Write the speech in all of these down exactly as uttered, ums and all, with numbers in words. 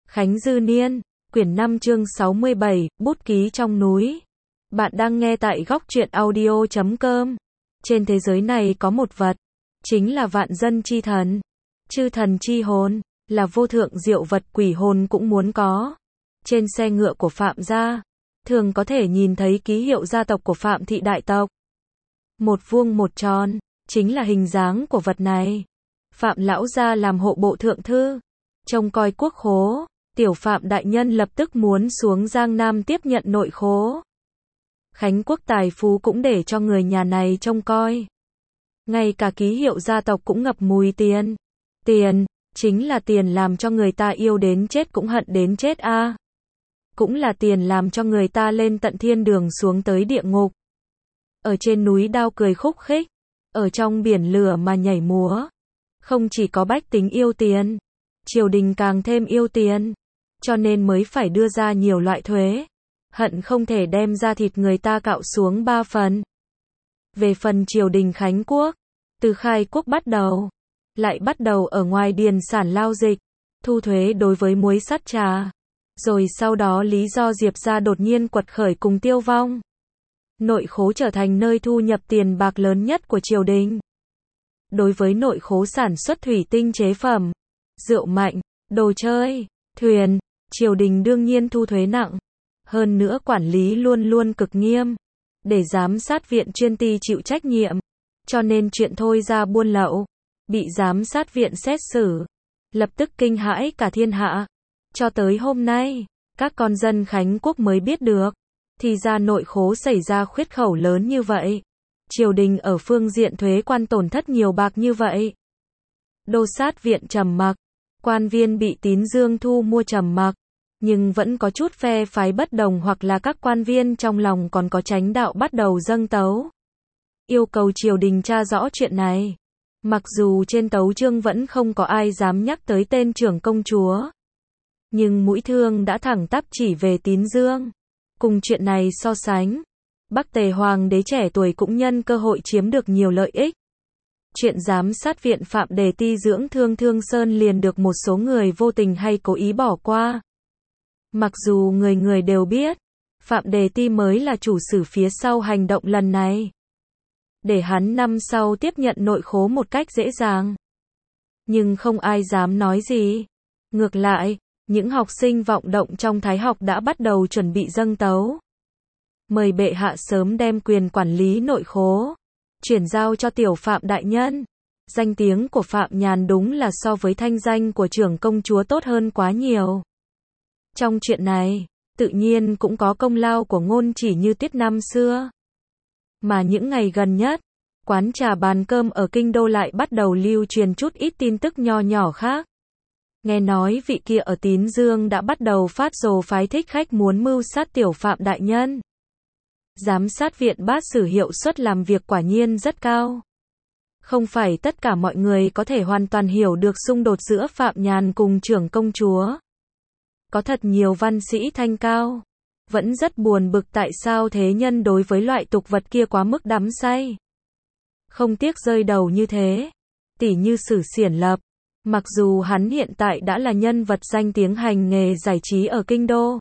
Khánh Dư Niên, quyển năm chương sáu mươi bảy, bút ký trong núi. Bạn đang nghe tại góc truyện audio chấm com. Trên thế giới này có một vật, chính là vạn dân chi thần. Chư thần chi hồn, là vô thượng diệu vật quỷ hồn cũng muốn có. Trên xe ngựa của Phạm gia, thường có thể nhìn thấy ký hiệu gia tộc của Phạm thị đại tộc. Một vuông một tròn, chính là hình dáng của vật này. Phạm lão gia làm hộ bộ thượng thư, trông coi quốc khố. Tiểu Phạm đại nhân lập tức muốn xuống Giang Nam tiếp nhận nội khố. Khánh quốc tài phú cũng để cho người nhà này trông coi. Ngay cả ký hiệu gia tộc cũng ngập mùi tiền. Tiền, chính là tiền làm cho người ta yêu đến chết cũng hận đến chết a. À. Cũng là tiền làm cho người ta lên tận thiên đường xuống tới địa ngục. Ở trên núi đao cười khúc khích, ở trong biển lửa mà nhảy múa. Không chỉ có bách tính yêu tiền, triều đình càng thêm yêu tiền, cho nên mới phải đưa ra nhiều loại thuế. Hận không thể đem ra thịt người ta cạo xuống ba phần. Về phần triều đình Khánh quốc, từ khai quốc bắt đầu, lại bắt đầu ở ngoài điền sản lao dịch, thu thuế đối với muối sắt trà. Rồi sau đó lý do Diệp gia đột nhiên quật khởi cùng tiêu vong. Nội khố trở thành nơi thu nhập tiền bạc lớn nhất của triều đình. Đối với nội khố sản xuất thủy tinh chế phẩm, rượu mạnh, đồ chơi, thuyền, triều đình đương nhiên thu thuế nặng. Hơn nữa quản lý luôn luôn cực nghiêm, để giám sát viện chuyên ty chịu trách nhiệm. Cho nên chuyện thôi ra buôn lậu, bị giám sát viện xét xử, lập tức kinh hãi cả thiên hạ. Cho tới hôm nay, các con dân Khánh quốc mới biết được, thì ra nội khố xảy ra khuyết khẩu lớn như vậy. Triều đình ở phương diện thuế quan tổn thất nhiều bạc như vậy. Đô sát viện trầm mặc, quan viên bị Tín Dương thu mua trầm mặc, nhưng vẫn có chút phe phái bất đồng hoặc là các quan viên trong lòng còn có chánh đạo bắt đầu dâng tấu. Yêu cầu triều đình tra rõ chuyện này. Mặc dù trên tấu chương vẫn không có ai dám nhắc tới tên trưởng công chúa, nhưng mũi thương đã thẳng tắp chỉ về Tín Dương. Cùng chuyện này so sánh, Bắc Tề hoàng đế trẻ tuổi cũng nhân cơ hội chiếm được nhiều lợi ích. Chuyện giám sát viện Phạm Đề Ti dưỡng thương Thương Sơn liền được một số người vô tình hay cố ý bỏ qua. Mặc dù người người đều biết, Phạm Đề Ti mới là chủ sử phía sau hành động lần này. Để hắn năm sau tiếp nhận nội khố một cách dễ dàng. Nhưng không ai dám nói gì. Ngược lại, những học sinh vọng động trong thái học đã bắt đầu chuẩn bị dâng tấu. Mời bệ hạ sớm đem quyền quản lý nội khố chuyển giao cho tiểu Phạm đại nhân. Danh tiếng của Phạm Nhàn đúng là so với thanh danh của trưởng công chúa tốt hơn quá nhiều. Trong chuyện này, tự nhiên cũng có công lao của Ngôn Chỉ Như Tuyết năm xưa. Mà những ngày gần nhất, quán trà bàn cơm ở kinh đô lại bắt đầu lưu truyền chút ít tin tức nho nhỏ khác. Nghe nói vị kia ở Tín Dương đã bắt đầu phát rồ phái thích khách muốn mưu sát tiểu Phạm đại nhân. Giám sát viện bát sử hiệu suất làm việc quả nhiên rất cao. Không phải tất cả mọi người có thể hoàn toàn hiểu được xung đột giữa Phạm Nhàn cùng trưởng công chúa. Có thật nhiều văn sĩ thanh cao, vẫn rất buồn bực tại sao thế nhân đối với loại tục vật kia quá mức đắm say. Không tiếc rơi đầu như thế. Tỉ như Sử Xiển Lập, mặc dù hắn hiện tại đã là nhân vật danh tiếng hành nghề giải trí ở kinh đô,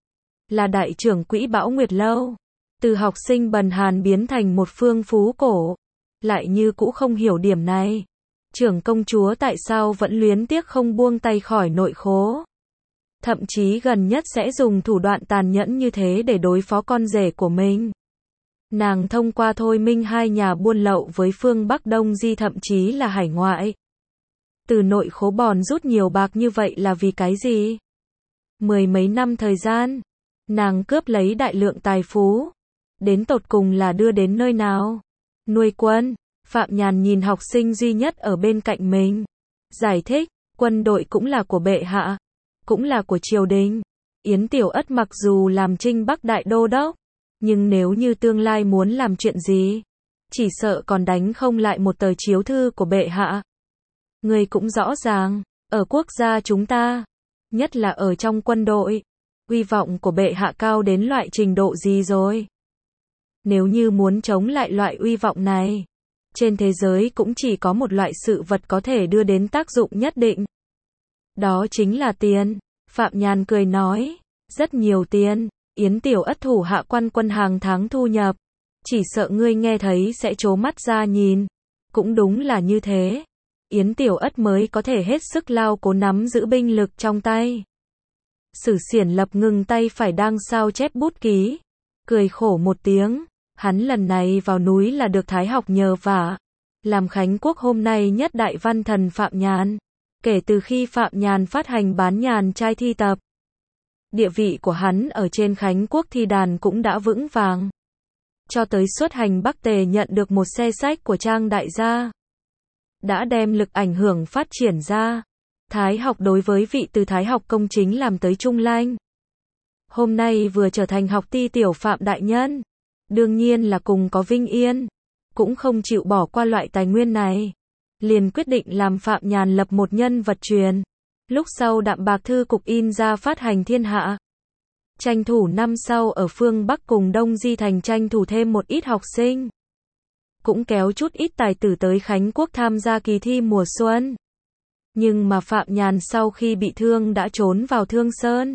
là đại trưởng quỹ Bão Nguyệt Lâu, từ học sinh bần hàn biến thành một phương phú cổ, lại như cũ không hiểu điểm này. Trưởng công chúa tại sao vẫn luyến tiếc không buông tay khỏi nội khố. Thậm chí gần nhất sẽ dùng thủ đoạn tàn nhẫn như thế để đối phó con rể của mình. Nàng thông qua thôi minh hai nhà buôn lậu với phương Bắc Đông Di thậm chí là hải ngoại. Từ nội khố bòn rút nhiều bạc như vậy là vì cái gì? Mười mấy năm thời gian, nàng cướp lấy đại lượng tài phú. Đến tột cùng là đưa đến nơi nào? Nuôi quân. Phạm Nhàn nhìn học sinh duy nhất ở bên cạnh mình. Giải thích, quân đội cũng là của bệ hạ, cũng là của triều đình. Yến Tiểu Ất mặc dù làm Trinh Bắc đại đô đốc, nhưng nếu như tương lai muốn làm chuyện gì, chỉ sợ còn đánh không lại một tờ chiếu thư của bệ hạ. Người cũng rõ ràng, ở quốc gia chúng ta, nhất là ở trong quân đội, uy vọng của bệ hạ cao đến loại trình độ gì rồi. Nếu như muốn chống lại loại uy vọng này, trên thế giới cũng chỉ có một loại sự vật có thể đưa đến tác dụng nhất định. Đó chính là tiền. Phạm Nhàn cười nói, rất nhiều tiền, Yến Tiểu Ất thủ hạ quan quân hàng tháng thu nhập. Chỉ sợ ngươi nghe thấy sẽ trố mắt ra nhìn. Cũng đúng là như thế. Yến Tiểu Ất mới có thể hết sức lao cố nắm giữ binh lực trong tay. Sử Xiển Lập ngừng tay phải đang sao chép bút ký. Cười khổ một tiếng. Hắn lần này vào núi là được Thái học nhờ vả. Làm Khánh Quốc hôm nay nhất đại văn thần Phạm Nhàn. Kể từ khi Phạm Nhàn phát hành bán nhàn trai thi tập, địa vị của hắn ở trên Khánh Quốc thi đàn cũng đã vững vàng. Cho tới xuất hành Bắc Tề nhận được một xe sách của Trang đại gia, đã đem lực ảnh hưởng phát triển ra. Thái học đối với vị từ Thái học công chính làm tới trung lanh. Hôm nay vừa trở thành học ti tiểu Phạm đại nhân. Đương nhiên là cùng có vinh yên. Cũng không chịu bỏ qua loại tài nguyên này. Liền quyết định làm Phạm Nhàn lập một nhân vật truyền. Lúc sau Đạm Bạc Thư cục in ra phát hành thiên hạ. Tranh thủ năm sau ở phương Bắc cùng Đông Di thành tranh thủ thêm một ít học sinh. Cũng kéo chút ít tài tử tới Khánh Quốc tham gia kỳ thi mùa xuân. Nhưng mà Phạm Nhàn sau khi bị thương đã trốn vào Thương Sơn.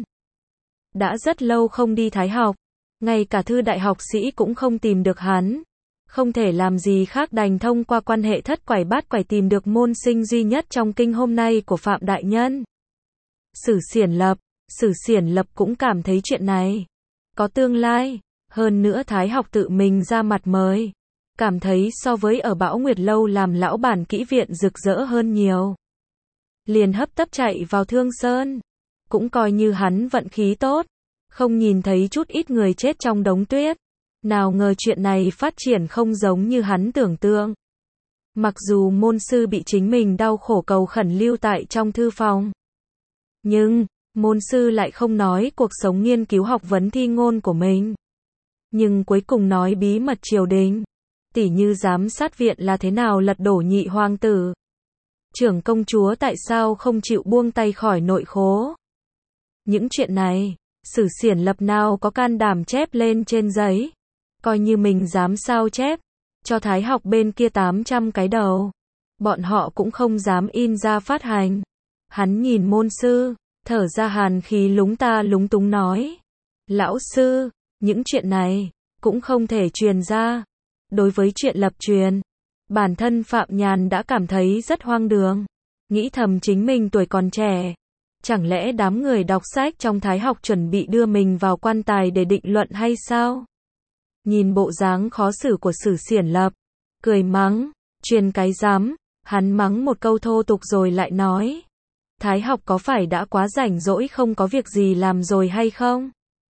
Đã rất lâu không đi Thái học. Ngay cả thư đại học sĩ cũng không tìm được hắn. Không thể làm gì khác đành thông qua quan hệ thất quải bát quải tìm được môn sinh duy nhất trong kinh hôm nay của Phạm đại nhân. Sử Xiển Lập. Sử Xiển Lập cũng cảm thấy chuyện này có tương lai. Hơn nữa Thái học tự mình ra mặt mời. Cảm thấy so với ở Bão Nguyệt Lâu làm lão bản kỹ viện rực rỡ hơn nhiều. Liền hấp tấp chạy vào Thương Sơn. Cũng coi như hắn vận khí tốt. Không nhìn thấy chút ít người chết trong đống tuyết. Nào ngờ chuyện này phát triển không giống như hắn tưởng tượng. Mặc dù môn sư bị chính mình đau khổ cầu khẩn lưu tại trong thư phòng. Nhưng, môn sư lại không nói cuộc sống nghiên cứu học vấn thi ngôn của mình. Nhưng cuối cùng nói bí mật triều đình. Tỉ như giám sát viện là thế nào lật đổ nhị hoàng tử. Trưởng công chúa tại sao không chịu buông tay khỏi nội khố. Những chuyện này, Sử Xiển Lập nào có can đảm chép lên trên giấy. Coi như mình dám sao chép. Cho Thái học bên kia tám trăm cái đầu. Bọn họ cũng không dám in ra phát hành. Hắn nhìn môn sư, thở ra hàn khí lúng ta lúng túng nói. Lão sư, những chuyện này, cũng không thể truyền ra. Đối với chuyện lập truyền, bản thân Phạm Nhàn đã cảm thấy rất hoang đường. Nghĩ thầm chính mình tuổi còn trẻ. Chẳng lẽ đám người đọc sách trong Thái học chuẩn bị đưa mình vào quan tài để định luận hay sao? Nhìn bộ dáng khó xử của Sử Xiển Lập, cười mắng, truyền cái dám, hắn mắng một câu thô tục rồi lại nói. Thái học có phải đã quá rảnh rỗi không có việc gì làm rồi hay không?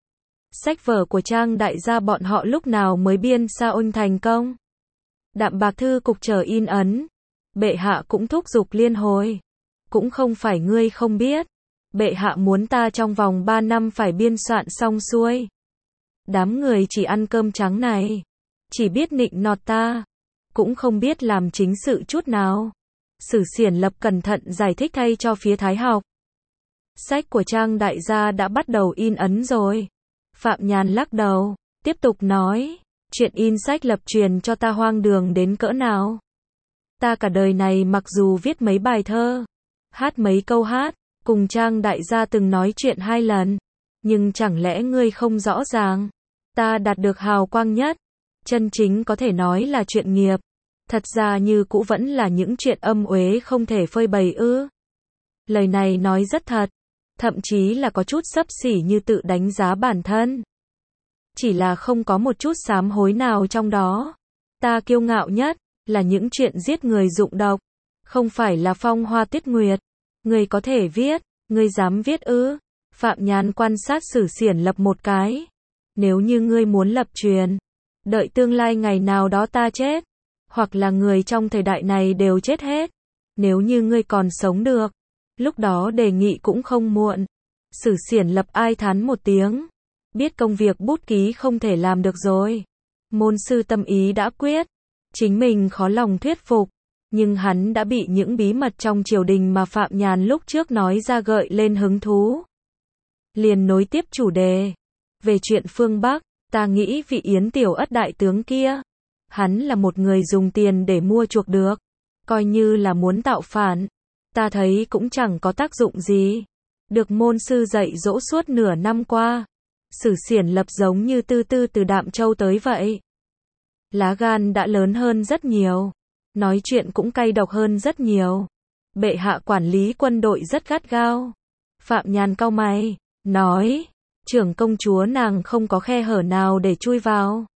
Sách vở của Trang đại gia bọn họ lúc nào mới biên sa ôn thành công? Đạm Bạc Thư cục chờ in ấn. Bệ hạ cũng thúc giục liên hồi. Cũng không phải ngươi không biết. Bệ hạ muốn ta trong vòng ba năm phải biên soạn xong xuôi. Đám người chỉ ăn cơm trắng này. Chỉ biết nịnh nọt ta. Cũng không biết làm chính sự chút nào. Sử Xiển Lập cẩn thận giải thích thay cho phía Thái học. Sách của Trang đại gia đã bắt đầu in ấn rồi. Phạm Nhàn lắc đầu, tiếp tục nói. Chuyện in sách lập truyền cho ta hoang đường đến cỡ nào. Ta cả đời này mặc dù viết mấy bài thơ, hát mấy câu hát, cùng Trang đại gia từng nói chuyện hai lần. Nhưng chẳng lẽ ngươi không rõ ràng, ta đạt được hào quang nhất, chân chính có thể nói là chuyện nghiệp. Thật ra như cũ vẫn là những chuyện âm uế không thể phơi bày ư. Lời này nói rất thật, thậm chí là có chút xấp xỉ như tự đánh giá bản thân. Chỉ là không có một chút sám hối nào trong đó. Ta kiêu ngạo nhất, là những chuyện giết người dụng độc. Không phải là phong hoa tuyết nguyệt. Ngươi có thể viết, ngươi dám viết ư? Phạm Nhàn quan sát Sử Xiển Lập một cái. Nếu như ngươi muốn lập truyền, đợi tương lai ngày nào đó ta chết, hoặc là người trong thời đại này đều chết hết. Nếu như ngươi còn sống được, lúc đó đề nghị cũng không muộn. Sử Xiển Lập ai thán một tiếng. Biết công việc bút ký không thể làm được rồi. Môn sư tâm ý đã quyết. Chính mình khó lòng thuyết phục. Nhưng hắn đã bị những bí mật trong triều đình mà Phạm Nhàn lúc trước nói ra gợi lên hứng thú. Liền nối tiếp chủ đề. Về chuyện phương Bắc, ta nghĩ vị Yến Tiểu Ất đại tướng kia. Hắn là một người dùng tiền để mua chuộc được. Coi như là muốn tạo phản. Ta thấy cũng chẳng có tác dụng gì. Được môn sư dạy dỗ suốt nửa năm qua. Sử Xiển Lập giống như tư tư từ Đạm Châu tới vậy. Lá gan đã lớn hơn rất nhiều. Nói chuyện cũng cay độc hơn rất nhiều. Bệ hạ quản lý quân đội rất gắt gao. Phạm Nhàn cau mày, nói, trưởng công chúa nàng không có khe hở nào để chui vào.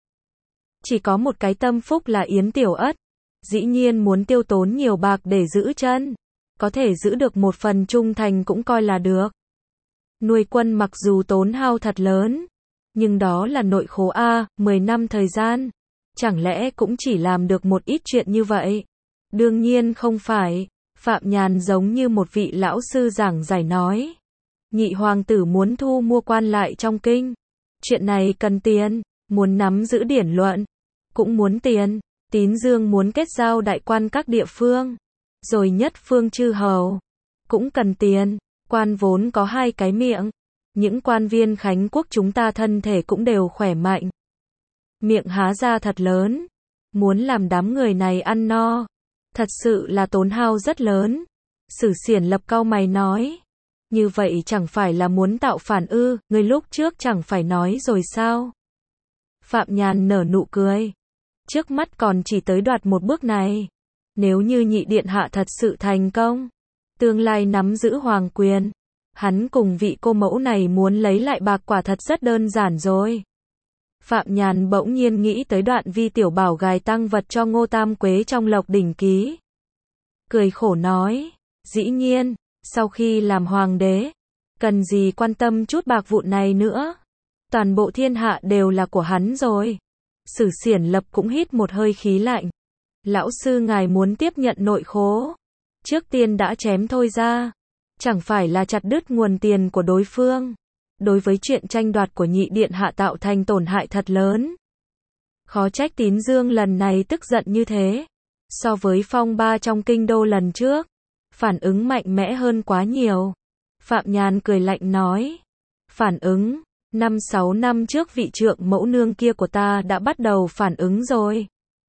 Chỉ có một cái tâm phúc là Yến Tiểu Ất. Dĩ nhiên muốn tiêu tốn nhiều bạc để giữ chân. Có thể giữ được một phần trung thành cũng coi là được. Nuôi quân mặc dù tốn hao thật lớn. Nhưng đó là nội khố A, mười năm thời gian. Chẳng lẽ cũng chỉ làm được một ít chuyện như vậy? Đương nhiên không phải. Phạm Nhàn giống như một vị lão sư giảng giải nói. Nhị hoàng tử muốn thu mua quan lại trong kinh. Chuyện này cần tiền. Muốn nắm giữ điển luận. Cũng muốn tiền. Tín Dương muốn kết giao đại quan các địa phương. Rồi nhất phương chư hầu. Cũng cần tiền. Quan vốn có hai cái miệng. Những quan viên Khánh Quốc chúng ta thân thể cũng đều khỏe mạnh. Miệng há ra thật lớn. Muốn làm đám người này ăn no. Thật sự là tốn hao rất lớn. Sử Xiển Lập cau mày nói. Như vậy chẳng phải là muốn tạo phản ư, người lúc trước chẳng phải nói rồi sao? Phạm Nhàn nở nụ cười. Trước mắt còn chỉ tới đoạt một bước này. Nếu như nhị điện hạ thật sự thành công, tương lai nắm giữ hoàng quyền, hắn cùng vị cô mẫu này muốn lấy lại bạc quả thật rất đơn giản rồi. Phạm Nhàn bỗng nhiên nghĩ tới đoạn Vi Tiểu Bảo gài tăng vật cho Ngô Tam Quế trong Lộc Đỉnh Ký. Cười khổ nói, dĩ nhiên, sau khi làm hoàng đế, cần gì quan tâm chút bạc vụn này nữa. Toàn bộ thiên hạ đều là của hắn rồi. Sử Xiển Lập cũng hít một hơi khí lạnh. Lão sư ngài muốn tiếp nhận nội khố. Trước tiên đã chém thôi ra. Chẳng phải là chặt đứt nguồn tiền của đối phương. Đối với chuyện tranh đoạt của nhị điện hạ tạo thành tổn hại thật lớn. Khó trách Tín Dương lần này tức giận như thế. So với phong ba trong kinh đô lần trước, phản ứng mạnh mẽ hơn quá nhiều. Phạm Nhàn cười lạnh nói. Phản ứng, năm sáu năm trước vị trượng mẫu nương kia của ta đã bắt đầu phản ứng rồi.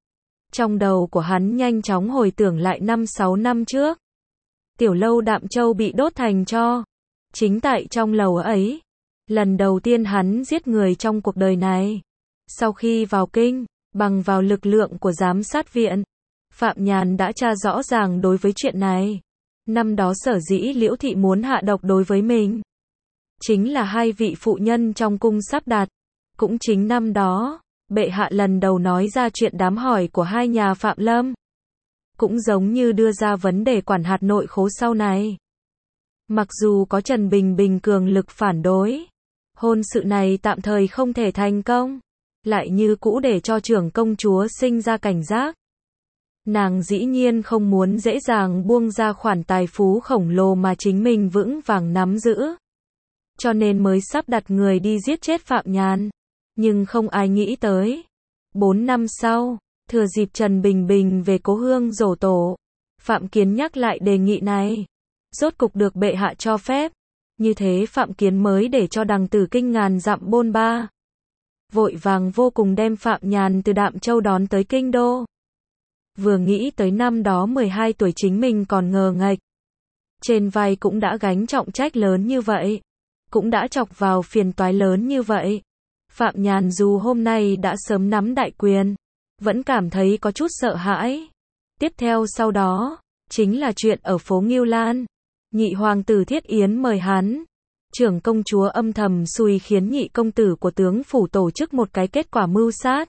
Trong đầu của hắn nhanh chóng hồi tưởng lại năm sáu năm trước. Tiểu lâu Đạm Châu bị đốt thành tro. Chính tại trong lầu ấy, lần đầu tiên hắn giết người trong cuộc đời này. Sau khi vào kinh, bằng vào lực lượng của giám sát viện, Phạm Nhàn đã tra rõ ràng đối với chuyện này. Năm đó sở dĩ Liễu Thị muốn hạ độc đối với mình, chính là hai vị phụ nhân trong cung sắp đặt. Cũng chính năm đó, bệ hạ lần đầu nói ra chuyện đám hỏi của hai nhà Phạm Lâm. Cũng giống như đưa ra vấn đề quản hạt nội khố sau này. Mặc dù có Trần Bình Bình cường lực phản đối, hôn sự này tạm thời không thể thành công, lại như cũ để cho trưởng công chúa sinh ra cảnh giác. Nàng dĩ nhiên không muốn dễ dàng buông ra khoản tài phú khổng lồ mà chính mình vững vàng nắm giữ. Cho nên mới sắp đặt người đi giết chết Phạm Nhàn. Nhưng không ai nghĩ tới. Bốn năm sau, thừa dịp Trần Bình Bình về cố hương giỗ tổ, Phạm Kiến nhắc lại đề nghị này. Rốt cục được bệ hạ cho phép. Như thế Phạm Kiến mới để cho đằng Tử Kinh ngàn dặm bôn ba. Vội vàng vô cùng đem Phạm Nhàn từ Đạm Châu đón tới kinh đô. Vừa nghĩ tới năm đó mười hai tuổi chính mình còn ngờ nghệch. Trên vai cũng đã gánh trọng trách lớn như vậy. Cũng đã chọc vào phiền toái lớn như vậy. Phạm Nhàn dù hôm nay đã sớm nắm đại quyền, vẫn cảm thấy có chút sợ hãi. Tiếp theo sau đó, chính là chuyện ở phố Ngưu Lan. Nhị hoàng tử Thiết Yến mời hắn. Trưởng công chúa âm thầm xui khiến nhị công tử của tướng phủ tổ chức một cái kết quả mưu sát.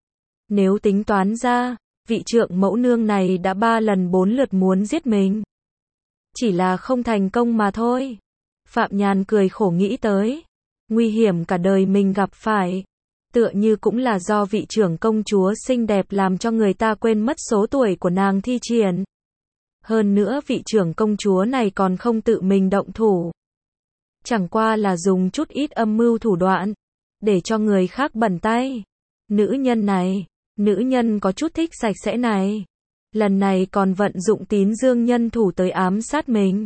Nếu tính toán ra, vị trượng mẫu nương này đã ba lần bốn lượt muốn giết mình. Chỉ là không thành công mà thôi. Phạm Nhàn cười khổ nghĩ tới. Nguy hiểm cả đời mình gặp phải. Tựa như cũng là do vị trưởng công chúa xinh đẹp làm cho người ta quên mất số tuổi của nàng thi triển. Hơn nữa vị trưởng công chúa này còn không tự mình động thủ. Chẳng qua là dùng chút ít âm mưu thủ đoạn, để cho người khác bẩn tay. Nữ nhân này, nữ nhân có chút thích sạch sẽ này. Lần này còn vận dụng Tín Dương nhân thủ tới ám sát mình.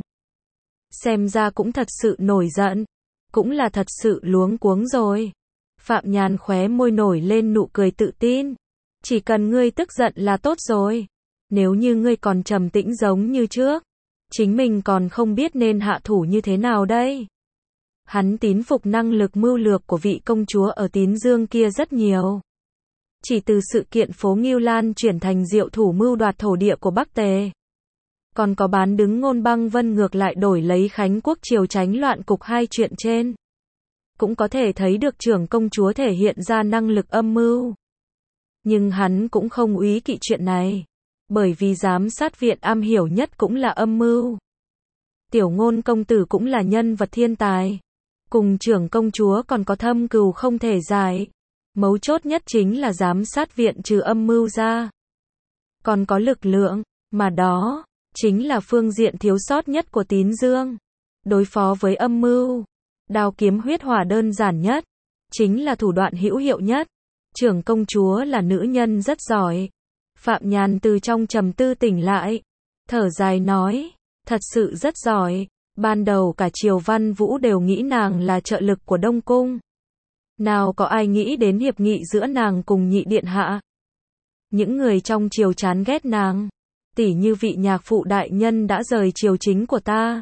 Xem ra cũng thật sự nổi giận. Cũng là thật sự luống cuống rồi. Phạm Nhàn khóe môi nổi lên nụ cười tự tin. Chỉ cần ngươi tức giận là tốt rồi. Nếu như ngươi còn trầm tĩnh giống như trước, chính mình còn không biết nên hạ thủ như thế nào đây. Hắn tín phục năng lực mưu lược của vị công chúa ở Tín Dương kia rất nhiều. Chỉ từ sự kiện phố Ngưu Lan chuyển thành diệu thủ mưu đoạt thổ địa của Bắc Tề. Còn có bán đứng Ngôn Băng Vân ngược lại đổi lấy Khánh Quốc triều tránh loạn cục hai chuyện trên. Cũng có thể thấy được trưởng công chúa thể hiện ra năng lực âm mưu. Nhưng hắn cũng không úy kỵ chuyện này. Bởi vì giám sát viện am hiểu nhất cũng là âm mưu. Tiểu Ngôn công tử cũng là nhân vật thiên tài. Cùng trưởng công chúa còn có thâm cừu không thể giải. Mấu chốt nhất chính là giám sát viện trừ âm mưu ra. Còn có lực lượng, mà đó, chính là phương diện thiếu sót nhất của Tín Dương. Đối phó với âm mưu, đao kiếm huyết hỏa đơn giản nhất, chính là thủ đoạn hữu hiệu nhất. Trưởng công chúa là nữ nhân rất giỏi. Phạm Nhàn từ trong trầm tư tỉnh lại, thở dài nói, thật sự rất giỏi. Ban đầu cả triều Văn Vũ đều nghĩ nàng là trợ lực của Đông Cung. Nào có ai nghĩ đến hiệp nghị giữa nàng cùng nhị điện hạ. Những người trong triều chán ghét nàng, tỉ như vị nhạc phụ đại nhân đã rời triều chính của ta,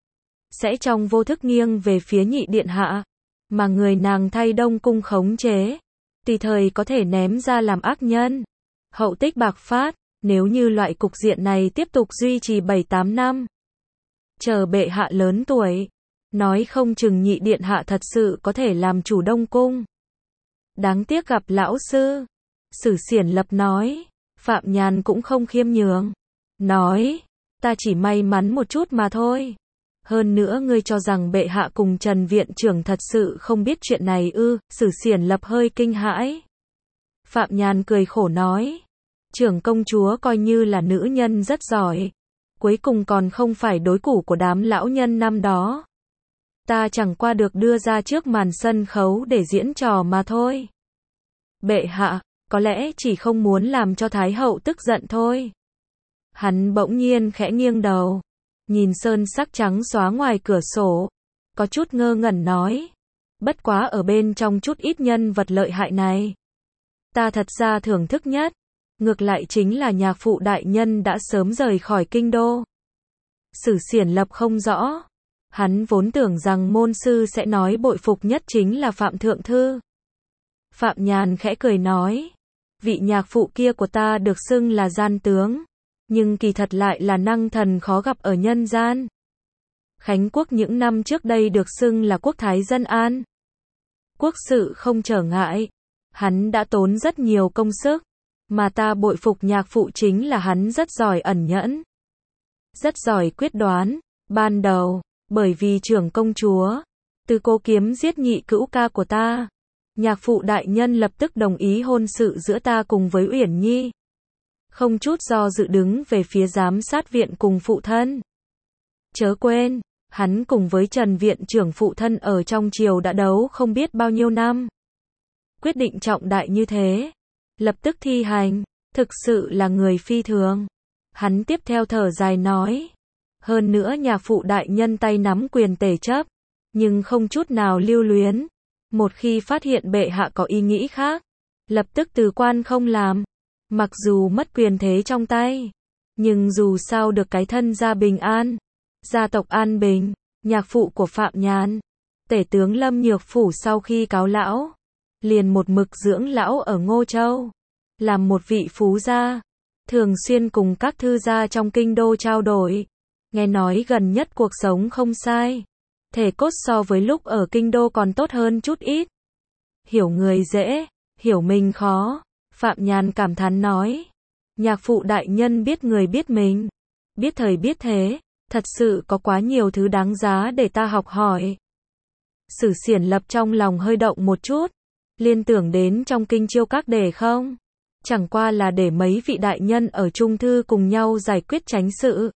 sẽ trong vô thức nghiêng về phía nhị điện hạ, mà người nàng thay Đông Cung khống chế, tùy thời có thể ném ra làm ác nhân. Hậu tích bạc phát, nếu như loại cục diện này tiếp tục duy trì bảy tám năm, chờ bệ hạ lớn tuổi, nói không chừng nhị điện hạ thật sự có thể làm chủ Đông Cung. Đáng tiếc gặp lão sư. Sử Xiển Lập nói. Phạm Nhàn cũng không khiêm nhường. Nói, ta chỉ may mắn một chút mà thôi. Hơn nữa ngươi cho rằng bệ hạ cùng Trần viện trưởng thật sự không biết chuyện này ư? Sử Xiển Lập hơi kinh hãi. Phạm Nhàn cười khổ nói. Trưởng công chúa coi như là nữ nhân rất giỏi. Cuối cùng còn không phải đối thủ của đám lão nhân năm đó. Ta chẳng qua được đưa ra trước màn sân khấu để diễn trò mà thôi. Bệ hạ, có lẽ chỉ không muốn làm cho Thái hậu tức giận thôi. Hắn bỗng nhiên khẽ nghiêng đầu, nhìn sơn sắc trắng xóa ngoài cửa sổ, có chút ngơ ngẩn nói. Bất quá ở bên trong chút ít nhân vật lợi hại này, ta thật ra thưởng thức nhất, ngược lại chính là nhạc phụ đại nhân đã sớm rời khỏi kinh đô. Sử Xiển Lập không rõ. Hắn vốn tưởng rằng môn sư sẽ nói bội phục nhất chính là Phạm Thượng Thư. Phạm Nhàn khẽ cười nói, vị nhạc phụ kia của ta được xưng là gian tướng, nhưng kỳ thật lại là năng thần khó gặp ở nhân gian. Khánh Quốc những năm trước đây được xưng là quốc thái dân an. Quốc sự không trở ngại, hắn đã tốn rất nhiều công sức, mà ta bội phục nhạc phụ chính là hắn rất giỏi ẩn nhẫn, rất giỏi quyết đoán. Ban đầu, bởi vì trưởng công chúa, từ cố kiếm giết nhị cữu ca của ta, nhạc phụ đại nhân lập tức đồng ý hôn sự giữa ta cùng với Uyển Nhi. Không chút do dự đứng về phía giám sát viện cùng phụ thân. Chớ quên, hắn cùng với Trần viện trưởng phụ thân ở trong triều đã đấu không biết bao nhiêu năm. Quyết định trọng đại như thế, lập tức thi hành, thực sự là người phi thường. Hắn tiếp theo thở dài nói. Hơn nữa nhạc phụ đại nhân tay nắm quyền tể chấp, nhưng không chút nào lưu luyến. Một khi phát hiện bệ hạ có ý nghĩ khác, lập tức từ quan không làm. Mặc dù mất quyền thế trong tay, nhưng dù sao được cái thân gia bình an, gia tộc an bình. Nhạc phụ của Phạm Nhàn, tể tướng Lâm Nhược Phủ sau khi cáo lão, liền một mực dưỡng lão ở Ngô Châu, làm một vị phú gia, thường xuyên cùng các thư gia trong kinh đô trao đổi. Nghe nói gần nhất cuộc sống không sai, thể cốt so với lúc ở kinh đô còn tốt hơn chút ít. Hiểu người dễ, hiểu mình khó. Phạm Nhàn cảm thán nói. Nhạc phụ đại nhân biết người biết mình, biết thời biết thế, thật sự có quá nhiều thứ đáng giá để ta học hỏi. Sử Xiển Lập trong lòng hơi động một chút, liên tưởng đến trong kinh chiêu các đề không? Chẳng qua là để mấy vị đại nhân ở trung thư cùng nhau giải quyết chánh sự.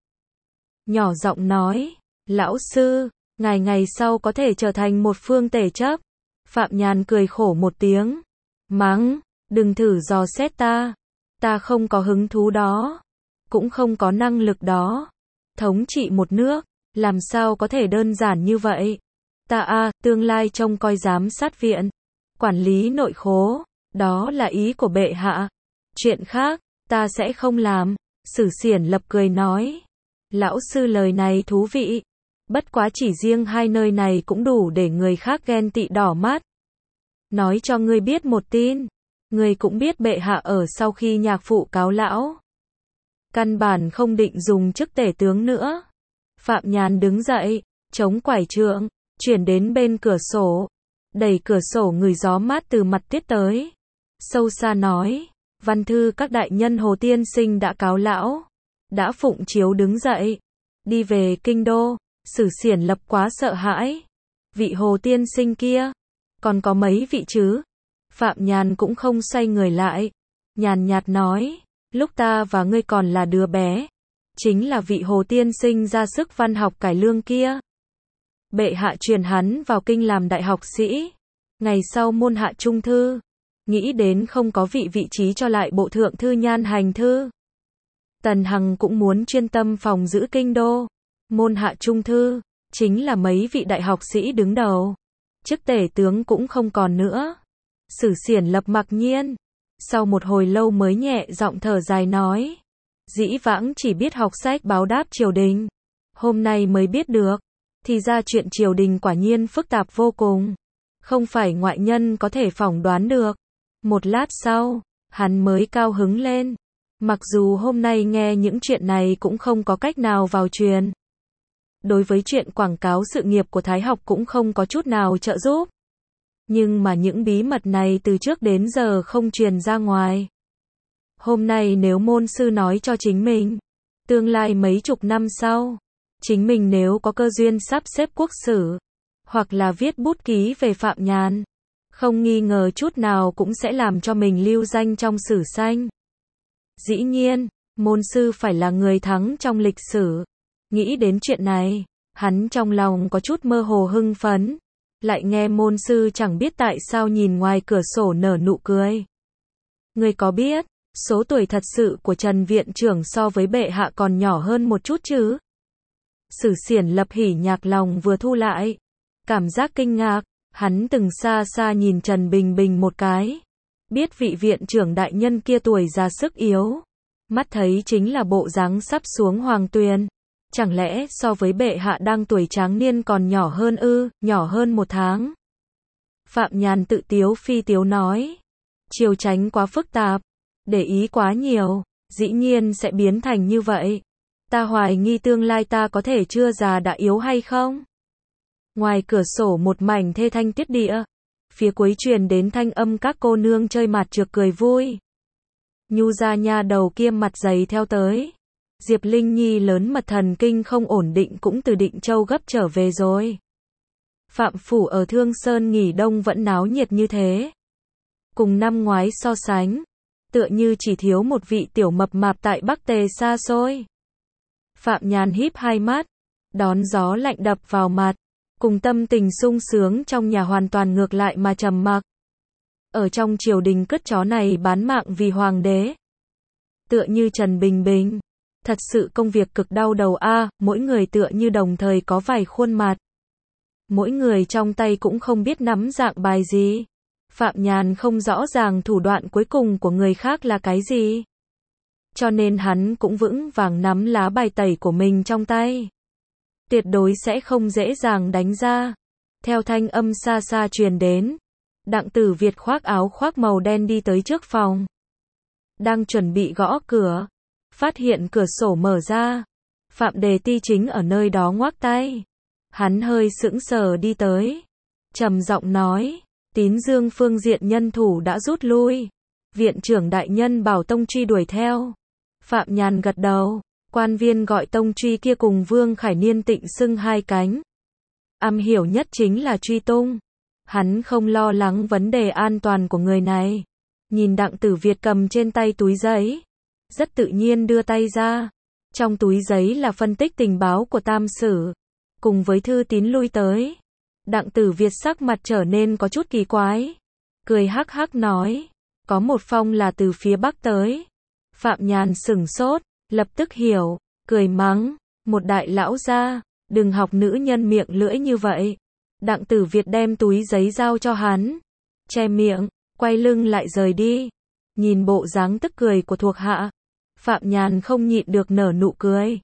Nhỏ giọng nói, lão sư, ngài ngày sau có thể trở thành một phương tể chấp. Phạm Nhàn cười khổ một tiếng, mắng, đừng thử dò xét ta, ta không có hứng thú đó, cũng không có năng lực đó. Thống trị một nước, làm sao có thể đơn giản như vậy? Ta a, tương lai trông coi giám sát viện, quản lý nội khố, đó là ý của bệ hạ. Chuyện khác, ta sẽ không làm. Sử Xiển Lập cười nói. Lão sư lời này thú vị. Bất quá chỉ riêng hai nơi này cũng đủ để người khác ghen tị đỏ mắt. Nói cho ngươi biết một tin. Ngươi cũng biết bệ hạ ở sau khi nhạc phụ cáo lão. Căn bản không định dùng chức tể tướng nữa. Phạm Nhàn đứng dậy, chống quải trượng, chuyển đến bên cửa sổ. Đẩy cửa sổ ngửi gió mát từ mặt tiết tới. Sâu xa nói, văn thư các đại nhân Hồ Tiên Sinh đã cáo lão. Đã phụng chiếu đứng dậy. Đi về kinh đô. Sử Xiển Lập quá sợ hãi. Vị Hồ Tiên Sinh kia. Còn có mấy vị chứ? Phạm Nhàn cũng không xoay người lại. Nhàn nhạt nói. Lúc ta và ngươi còn là đứa bé. Chính là vị Hồ Tiên Sinh ra sức văn học cải lương kia. Bệ hạ truyền hắn vào kinh làm đại học sĩ. Ngày sau môn hạ trung thư. Nghĩ đến không có vị vị trí cho lại bộ thượng thư nhan hành thư. Tần Hằng cũng muốn chuyên tâm phòng giữ kinh đô. Môn hạ trung thư, chính là mấy vị đại học sĩ đứng đầu. Chức tể tướng cũng không còn nữa. Sử Xiển Lập mặc nhiên. Sau một hồi lâu mới nhẹ giọng thở dài nói. Dĩ vãng chỉ biết học sách báo đáp triều đình. Hôm nay mới biết được. Thì ra chuyện triều đình quả nhiên phức tạp vô cùng. Không phải ngoại nhân có thể phỏng đoán được. Một lát sau, hắn mới cao hứng lên. Mặc dù hôm nay nghe những chuyện này cũng không có cách nào vào truyền. Đối với chuyện quảng cáo sự nghiệp của Thái học cũng không có chút nào trợ giúp. Nhưng mà những bí mật này từ trước đến giờ không truyền ra ngoài. Hôm nay nếu môn sư nói cho chính mình, tương lai mấy chục năm sau, chính mình nếu có cơ duyên sắp xếp quốc sử, hoặc là viết bút ký về Phạm Nhàn, không nghi ngờ chút nào cũng sẽ làm cho mình lưu danh trong sử sách. Dĩ nhiên, môn sư phải là người thắng trong lịch sử. Nghĩ đến chuyện này, hắn trong lòng có chút mơ hồ hưng phấn. Lại nghe môn sư chẳng biết tại sao nhìn ngoài cửa sổ nở nụ cười. Ngươi có biết, số tuổi thật sự của Trần Viện Trưởng so với bệ hạ còn nhỏ hơn một chút chứ? Sử Xiển Lập hỉ nhạc lòng vừa thu lại. Cảm giác kinh ngạc, hắn từng xa xa nhìn Trần Bình Bình một cái. Biết vị viện trưởng đại nhân kia tuổi già sức yếu. Mắt thấy chính là bộ dáng sắp xuống hoàng tuyền. Chẳng lẽ so với bệ hạ đang tuổi tráng niên còn nhỏ hơn ư, nhỏ hơn một tháng. Phạm Nhàn tự tiếu phi tiếu nói. Triều tránh quá phức tạp. Để ý quá nhiều, dĩ nhiên sẽ biến thành như vậy. Ta hoài nghi tương lai ta có thể chưa già đã yếu hay không? Ngoài cửa sổ một mảnh thê thanh tiết địa. Phía cuối truyền đến thanh âm các cô nương chơi mặt trược cười vui. Nhu gia nha đầu kia mặt dày theo tới. Diệp Linh Nhi lớn mật thần kinh không ổn định cũng từ Định Châu gấp trở về rồi. Phạm phủ ở Thương Sơn nghỉ đông vẫn náo nhiệt như thế. Cùng năm ngoái so sánh, tựa như chỉ thiếu một vị tiểu mập mạp tại Bắc Tề xa xôi. Phạm Nhàn híp hai mắt, đón gió lạnh đập vào mặt, cùng tâm tình sung sướng trong nhà hoàn toàn ngược lại mà trầm mặc. Ở trong triều đình cứt chó này bán mạng vì hoàng đế. Tựa như Trần Bình Bình. Thật sự công việc cực đau đầu a, à, mỗi người tựa như đồng thời có vài khuôn mặt. Mỗi người trong tay cũng không biết nắm dạng bài gì. Phạm Nhàn không rõ ràng thủ đoạn cuối cùng của người khác là cái gì. Cho nên hắn cũng vững vàng nắm lá bài tẩy của mình trong tay. Tuyệt đối sẽ không dễ dàng đánh ra. Theo thanh âm xa xa truyền đến. Đặng Tử Việt khoác áo khoác màu đen đi tới trước phòng. Đang chuẩn bị gõ cửa. Phát hiện cửa sổ mở ra. Phạm Đề Ti chính ở nơi đó ngoác tay. Hắn hơi sững sờ đi tới. Trầm giọng nói. Tín Dương phương diện nhân thủ đã rút lui. Viện trưởng đại nhân bảo Tông Truy đuổi theo. Phạm Nhàn gật đầu. Quan viên gọi Tông Truy kia cùng Vương Khải Niên tịnh xưng hai cánh. Am hiểu nhất chính là truy tung. Hắn không lo lắng vấn đề an toàn của người này. Nhìn Đặng Tử Việt cầm trên tay túi giấy. Rất tự nhiên đưa tay ra. Trong túi giấy là phân tích tình báo của Tam Sử. Cùng với thư tín lui tới. Đặng Tử Việt sắc mặt trở nên có chút kỳ quái. Cười hắc hắc nói. Có một phong là từ phía Bắc tới. Phạm Nhàn sửng sốt. Lập tức hiểu. Cười mắng. Một đại lão gia. Đừng học nữ nhân miệng lưỡi như vậy. Đặng Tử Việt đem túi giấy giao cho hắn. Che miệng. Quay lưng lại rời đi. Nhìn bộ dáng tức cười của thuộc hạ. Phạm Nhàn không nhịn được nở nụ cười.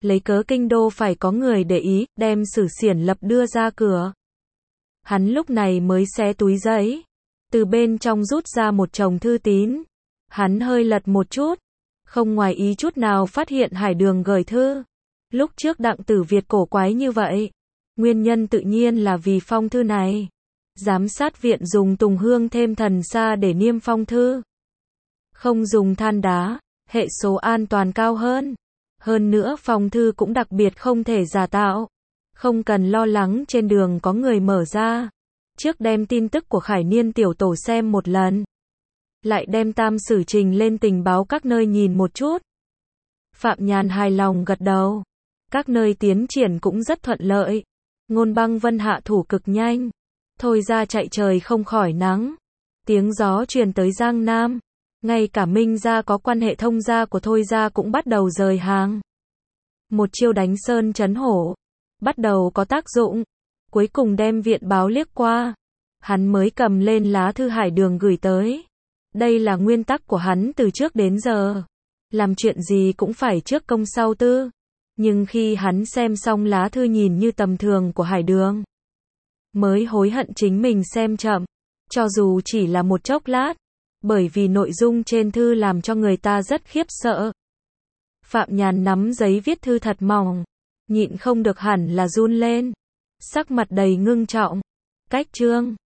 lấy cớ kinh đô phải có người để ý, đem Sử Xiển Lập đưa ra cửa. Hắn lúc này mới xé túi giấy, từ bên trong rút ra một chồng thư tín. Hắn hơi lật một chút, không ngoài ý chút nào phát hiện Hải Đường gửi thư. Lúc trước Đặng Tử Việt cổ quái như vậy, nguyên nhân tự nhiên là vì phong thư này. Giám sát viện dùng tùng hương thêm thần sa để niêm phong thư. Không dùng than đá, hệ số an toàn cao hơn. Hơn nữa phong thư cũng đặc biệt không thể giả tạo. Không cần lo lắng trên đường có người mở ra. Trước đem tin tức của Khải Niên tiểu tổ xem một lần. Lại đem tam sử trình lên tình báo các nơi nhìn một chút. Phạm Nhàn hài lòng gật đầu. Các nơi tiến triển cũng rất thuận lợi. Ngôn Băng Vân hạ thủ cực nhanh. Thôi ra chạy trời không khỏi nắng. Tiếng gió truyền tới Giang Nam. Ngay cả Minh gia có quan hệ thông gia của Thôi gia cũng bắt đầu rời hàng. Một chiêu đánh sơn chấn hổ. Bắt đầu có tác dụng. Cuối cùng đem viện báo liếc qua. Hắn mới cầm lên lá thư Hải Đường gửi tới. Đây là nguyên tắc của hắn từ trước đến giờ. Làm chuyện gì cũng phải trước công sau tư. Nhưng khi hắn xem xong lá thư nhìn như tầm thường của Hải Đường, mới hối hận chính mình xem chậm. Cho dù chỉ là một chốc lát. Bởi vì nội dung trên thư làm cho người ta rất khiếp sợ. Phạm Nhàn nắm giấy viết thư thật mỏng. Nhịn không được hẳn là run lên. Sắc mặt đầy ngưng trọng. Cách chương